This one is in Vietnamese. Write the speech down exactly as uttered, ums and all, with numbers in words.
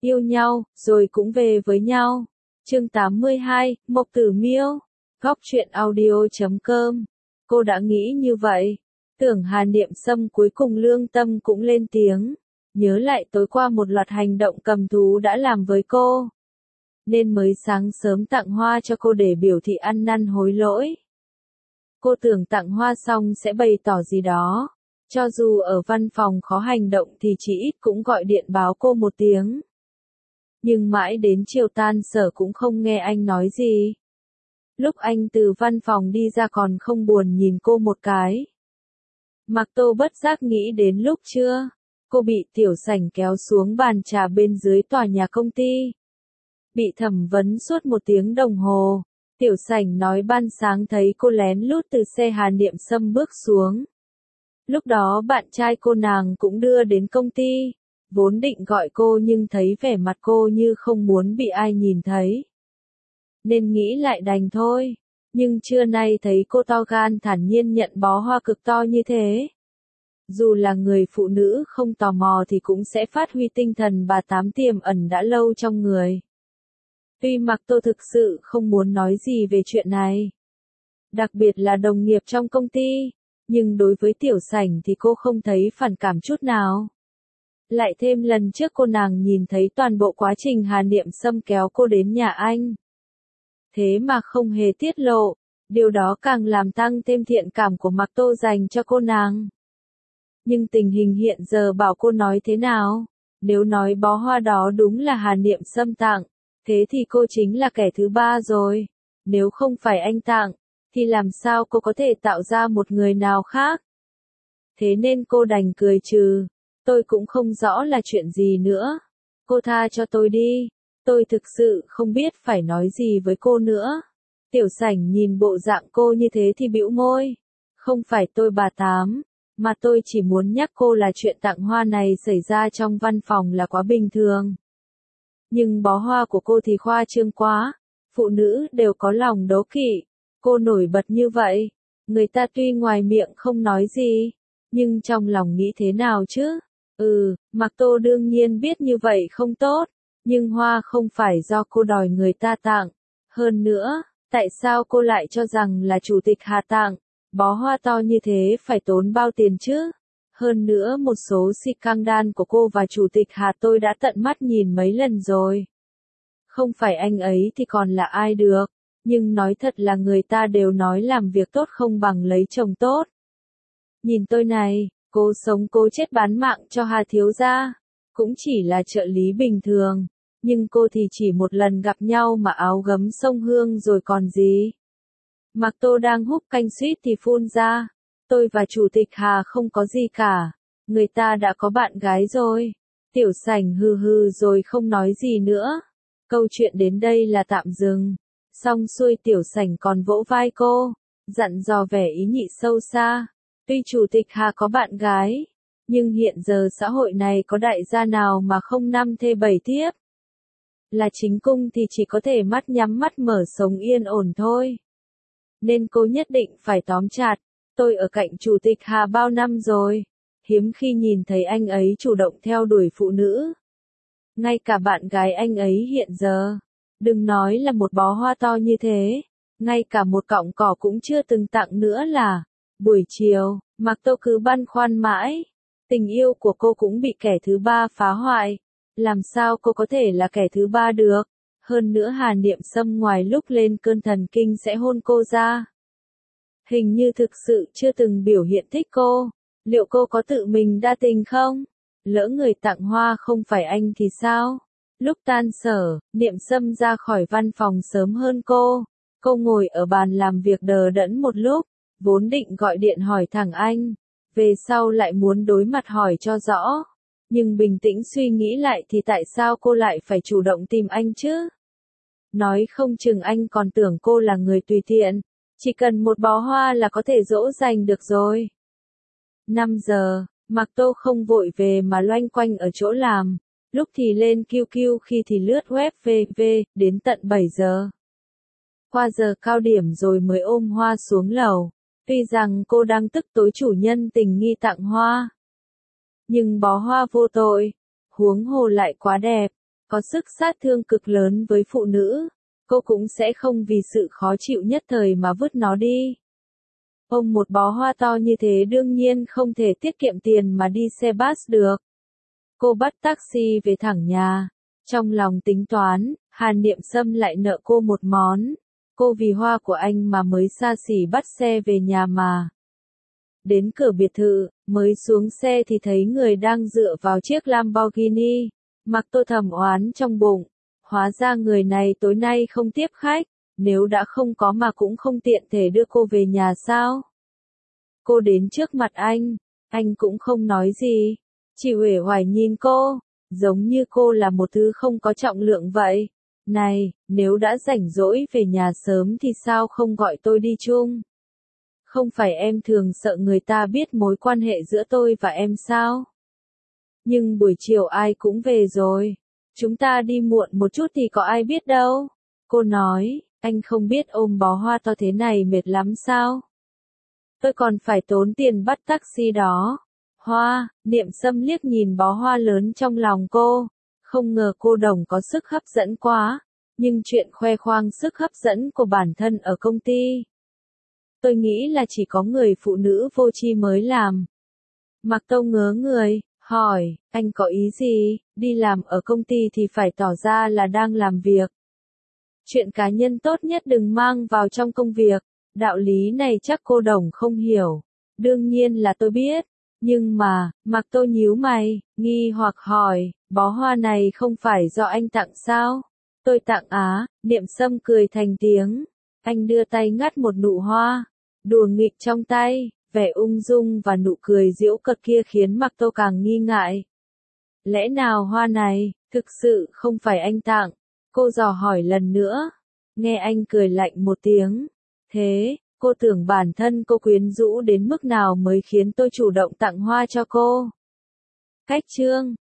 yêu nhau, rồi cũng về với nhau. Chương tám mươi hai, Mộc Tử Miêu. Góc truyện audio chấm com. Cô đã nghĩ như vậy. Tưởng Hàn Niệm Sâm cuối cùng lương tâm cũng lên tiếng. Nhớ lại tối qua một loạt hành động cầm thú đã làm với cô. Nên mới sáng sớm tặng hoa cho cô để biểu thị ăn năn hối lỗi. Cô tưởng tặng hoa xong sẽ bày tỏ gì đó. Cho dù ở văn phòng khó hành động thì chỉ ít cũng gọi điện báo cô một tiếng. Nhưng mãi đến chiều tan sở cũng không nghe anh nói gì. Lúc anh từ văn phòng đi ra còn không buồn nhìn cô một cái. Mạc Tô bất giác nghĩ đến lúc trưa, cô bị tiểu sảnh kéo xuống bàn trà bên dưới tòa nhà công ty. Bị thẩm vấn suốt một tiếng đồng hồ, tiểu sảnh nói ban sáng thấy cô lén lút từ xe Hàn Niệm Sâm bước xuống. Lúc đó bạn trai cô nàng cũng đưa đến công ty, vốn định gọi cô nhưng thấy vẻ mặt cô như không muốn bị ai nhìn thấy. Nên nghĩ lại đành thôi, nhưng trưa nay thấy cô to gan thản nhiên nhận bó hoa cực to như thế. Dù là người phụ nữ không tò mò thì cũng sẽ phát huy tinh thần bà tám tiềm ẩn đã lâu trong người. Tuy Mạc Tô thực sự không muốn nói gì về chuyện này, đặc biệt là đồng nghiệp trong công ty, nhưng đối với tiểu sảnh thì cô không thấy phản cảm chút nào. Lại thêm lần trước cô nàng nhìn thấy toàn bộ quá trình Hàn Niệm Sâm kéo cô đến nhà anh. Thế mà không hề tiết lộ, điều đó càng làm tăng thêm thiện cảm của Mạc Tô dành cho cô nàng. Nhưng tình hình hiện giờ bảo cô nói thế nào? Nếu nói bó hoa đó đúng là Hàn Niệm Sâm tặng, thế thì cô chính là kẻ thứ ba rồi. Nếu không phải anh tặng, thì làm sao cô có thể tạo ra một người nào khác? Thế nên cô đành cười trừ. Tôi cũng không rõ là chuyện gì nữa. Cô tha cho tôi đi. Tôi thực sự không biết phải nói gì với cô nữa. Tiểu sảnh nhìn bộ dạng cô như thế thì bĩu môi. Không phải tôi bà tám, mà tôi chỉ muốn nhắc cô là chuyện tặng hoa này xảy ra trong văn phòng là quá bình thường. Nhưng bó hoa của cô thì khoa trương quá. Phụ nữ đều có lòng đố kỵ. Cô nổi bật như vậy. Người ta tuy ngoài miệng không nói gì, nhưng trong lòng nghĩ thế nào chứ? Ừ, Mạc Tô đương nhiên biết như vậy không tốt, nhưng hoa không phải do cô đòi người ta tặng. Hơn nữa, tại sao cô lại cho rằng là chủ tịch Hà tặng? Bó hoa to như thế phải tốn bao tiền chứ? Hơn nữa một số scandal của cô và chủ tịch Hà tôi đã tận mắt nhìn mấy lần rồi. Không phải anh ấy thì còn là ai được, nhưng nói thật là người ta đều nói làm việc tốt không bằng lấy chồng tốt. Nhìn tôi này. Cô sống cố chết bán mạng cho Hà thiếu gia, cũng chỉ là trợ lý bình thường, nhưng cô thì chỉ một lần gặp nhau mà áo gấm sông Hương rồi còn gì. Mạc Tô đang húp canh suýt thì phun ra, tôi và chủ tịch Hà không có gì cả, người ta đã có bạn gái rồi. Tiểu sảnh hừ hừ rồi không nói gì nữa. Câu chuyện đến đây là tạm dừng. Xong xuôi tiểu sảnh còn vỗ vai cô, dặn dò vẻ ý nhị sâu xa. Tuy chủ tịch Hà có bạn gái, nhưng hiện giờ xã hội này có đại gia nào mà không năm thê bảy thiếp. Là chính cung thì chỉ có thể mắt nhắm mắt mở sống yên ổn thôi. Nên cô nhất định phải tóm chặt. Tôi ở cạnh chủ tịch Hà bao năm rồi, hiếm khi nhìn thấy anh ấy chủ động theo đuổi phụ nữ. Ngay cả bạn gái anh ấy hiện giờ, đừng nói là một bó hoa to như thế, ngay cả một cọng cỏ cũng chưa từng tặng nữa là. Buổi chiều, Mạc Tô cứ băn khoăn mãi. Tình yêu của cô cũng bị kẻ thứ ba phá hoại. Làm sao cô có thể là kẻ thứ ba được? Hơn nữa Hàn Niệm Sâm ngoài lúc lên cơn thần kinh sẽ hôn cô ra. Hình như thực sự chưa từng biểu hiện thích cô. Liệu cô có tự mình đa tình không? Lỡ người tặng hoa không phải anh thì sao? Lúc tan sở, Niệm Sâm ra khỏi văn phòng sớm hơn cô. Cô ngồi ở bàn làm việc đờ đẫn một lúc. Vốn định gọi điện hỏi thẳng anh, về sau lại muốn đối mặt hỏi cho rõ. Nhưng bình tĩnh suy nghĩ lại thì tại sao cô lại phải chủ động tìm anh chứ? Nói không chừng anh còn tưởng cô là người tùy tiện, chỉ cần một bó hoa là có thể dỗ dành được rồi. năm giờ, Mạc Tô không vội về mà loanh quanh ở chỗ làm, lúc thì lên quy quy khi thì lướt web vê vê, đến tận bảy giờ. Qua giờ cao điểm rồi mới ôm hoa xuống lầu. Tuy rằng cô đang tức tối chủ nhân tình nghi tặng hoa, nhưng bó hoa vô tội, huống hồ lại quá đẹp, có sức sát thương cực lớn với phụ nữ. Cô cũng sẽ không vì sự khó chịu nhất thời mà vứt nó đi. Ôm một bó hoa to như thế đương nhiên không thể tiết kiệm tiền mà đi xe bus được. Cô bắt taxi về thẳng nhà. Trong lòng tính toán, Hàn Niệm Sâm lại nợ cô một món. Cô vì hoa của anh mà mới xa xỉ bắt xe về nhà mà. Đến cửa biệt thự, mới xuống xe thì thấy người đang dựa vào chiếc Lamborghini. Mặc Tô thầm oán trong bụng. Hóa ra người này tối nay không tiếp khách. Nếu đã không có mà cũng không tiện thể đưa cô về nhà sao? Cô đến trước mặt anh. Anh cũng không nói gì. Chỉ uể oải nhìn cô. Giống như cô là một thứ không có trọng lượng vậy. Này, nếu đã rảnh rỗi về nhà sớm thì sao không gọi tôi đi chung? Không phải em thường sợ người ta biết mối quan hệ giữa tôi và em sao? Nhưng buổi chiều ai cũng về rồi. Chúng ta đi muộn một chút thì có ai biết đâu. Cô nói, anh không biết ôm bó hoa to thế này mệt lắm sao? Tôi còn phải tốn tiền bắt taxi đó. Hoa, Niệm Sâm liếc nhìn bó hoa lớn trong lòng cô. Không ngờ cô đồng có sức hấp dẫn quá. Nhưng chuyện khoe khoang sức hấp dẫn của bản thân ở công ty. Tôi nghĩ là chỉ có người phụ nữ vô tri mới làm. Mạc Tâu ngớ người, hỏi, anh có ý gì, đi làm ở công ty thì phải tỏ ra là đang làm việc. Chuyện cá nhân tốt nhất đừng mang vào trong công việc, đạo lý này chắc cô đồng không hiểu. Đương nhiên là tôi biết, nhưng mà, Mạc Tâu nhíu mày, nghi hoặc hỏi, bó hoa này không phải do anh tặng sao? Tôi tặng á, Niệm Sâm cười thành tiếng. Anh đưa tay ngắt một nụ hoa, đùa nghịch trong tay, vẻ ung dung và nụ cười giễu cợt kia khiến Mạc Tâu càng nghi ngại. Lẽ nào hoa này, thực sự không phải anh tặng? Cô dò hỏi lần nữa. Nghe anh cười lạnh một tiếng. Thế, cô tưởng bản thân cô quyến rũ đến mức nào mới khiến tôi chủ động tặng hoa cho cô? Cách chương